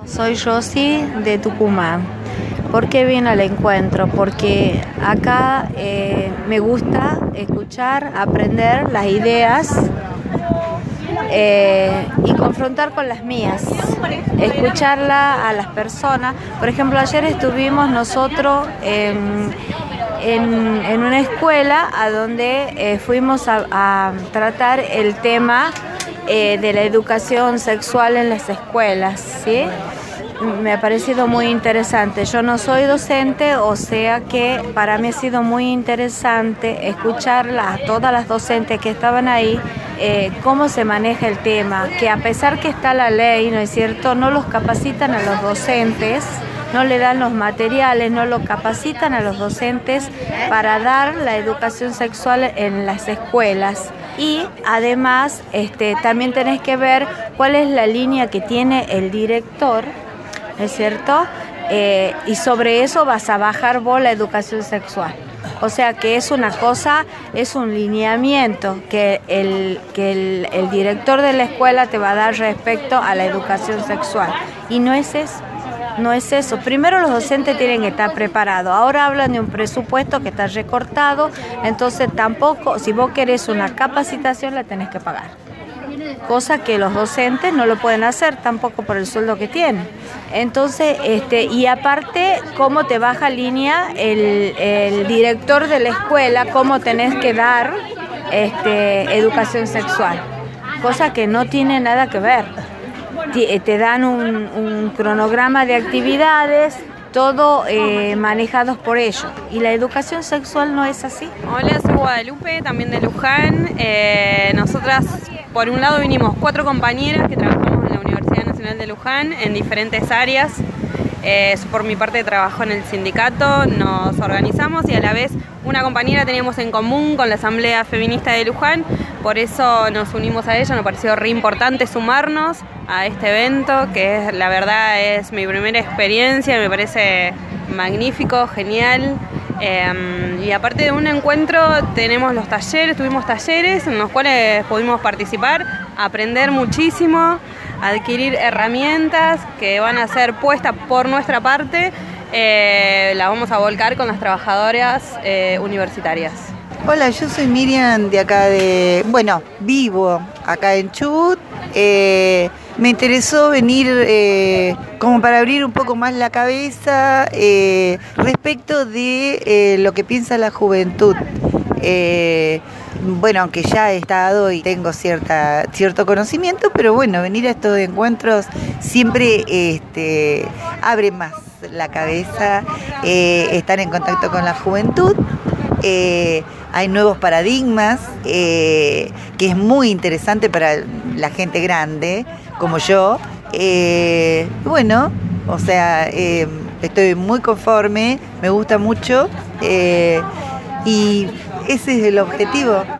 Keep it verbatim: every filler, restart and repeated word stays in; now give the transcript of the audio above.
Soy Rosy de Tucumán. ¿Por qué vine al encuentro? Porque acá eh, me gusta escuchar, aprender las ideas eh, y confrontar con las mías, escucharla a las personas. Por ejemplo, ayer estuvimos nosotros en, en, en una escuela a donde eh, fuimos a, a tratar el tema eh, de la educación sexual en las escuelas, ¿sí? Me ha parecido muy interesante. Yo no soy docente, o sea que para mí ha sido muy interesante escucharla a todas las docentes que estaban ahí, eh, cómo se maneja el tema, que a pesar que está la ley, ¿no es cierto?, no los capacitan a los docentes, no le dan los materiales, no los capacitan a los docentes para dar la educación sexual en las escuelas. Y además este, también tenés que ver cuál es la línea que tiene el director, ¿no es cierto? Eh, y sobre eso vas a bajar vos la educación sexual. O sea que es una cosa, es un lineamiento que, el, que el, el director de la escuela te va a dar respecto a la educación sexual. Y no es eso, no es eso. Primero los docentes tienen que estar preparados. Ahora hablan de un presupuesto que está recortado, entonces tampoco, si vos querés una capacitación la tenés que pagar. Cosa que los docentes no lo pueden hacer tampoco por el sueldo que tienen. Entonces, este, y aparte, cómo te baja línea el, el director de la escuela, cómo tenés que dar este, educación sexual. Cosa que no tiene nada que ver. Te, te dan un, un cronograma de actividades, todo eh, manejados por ellos. Y la educación sexual no es así. Hola, soy Guadalupe, también de Luján. Eh, nosotras, por un lado, vinimos cuatro compañeras que trabajamos en la Universidad Nacional de Luján en diferentes áreas. Eh, por mi parte trabajo en el sindicato, nos organizamos y a la vez una compañera teníamos en común con la Asamblea Feminista de Luján, por eso nos unimos a ella. Nos pareció re importante sumarnos a este evento, que es, la verdad es mi primera experiencia, me parece magnífico, genial. Eh, y aparte de un encuentro tenemos los talleres, tuvimos talleres en los cuales pudimos participar, aprender muchísimo, adquirir herramientas que van a ser puestas por nuestra parte, eh, la vamos a volcar con las trabajadoras eh, universitarias. Hola, yo soy Miriam de acá de, bueno, vivo acá en Chubut. Eh, me interesó venir eh, como para abrir un poco más la cabeza eh, respecto de eh, lo que piensa la juventud. Eh, bueno, aunque ya he estado y tengo cierta, cierto conocimiento, pero bueno, venir a estos encuentros siempre este, abre más la cabeza, eh, estar en contacto con la juventud. Eh, hay nuevos paradigmas, eh, que es muy interesante para la gente grande, como yo. Eh, bueno, o sea, eh, estoy muy conforme, me gusta mucho, eh, y ese es el objetivo.